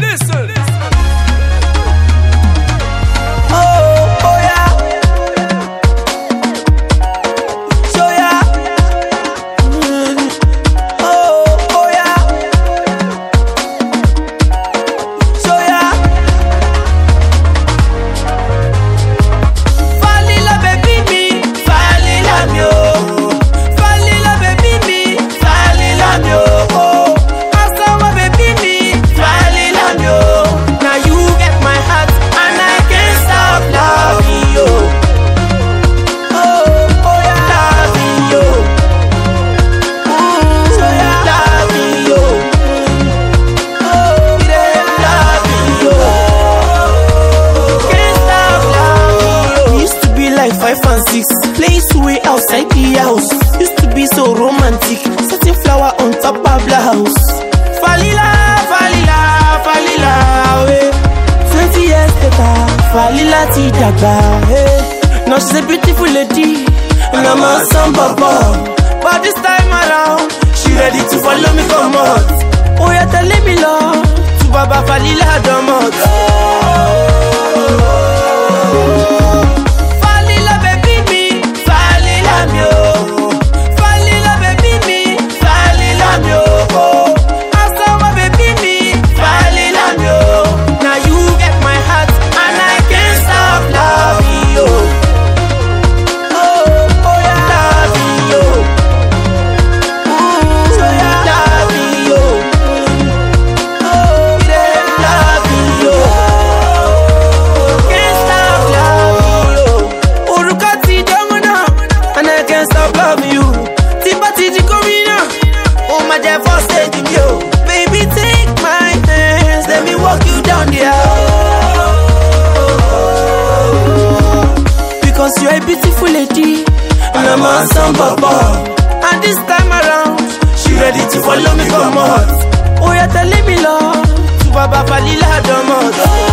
Listen. Place way outside the house. Used to be so romantic. Setting flower on top of the house. Falila, falila, falila, eh. 20 years later, falila ti dagba, eh. Now she's a beautiful lady, and I'm a son papa. But this time around, she ready to follow me come out. Oh, you're telling me love to Baba Falila Domot. Baby, take my hands, let me walk you down the aisle. Because you're a beautiful lady, and I'm a son papa. And this time around, she ready to follow me come out. Oh, you're telling me love to Baba Falila Domot.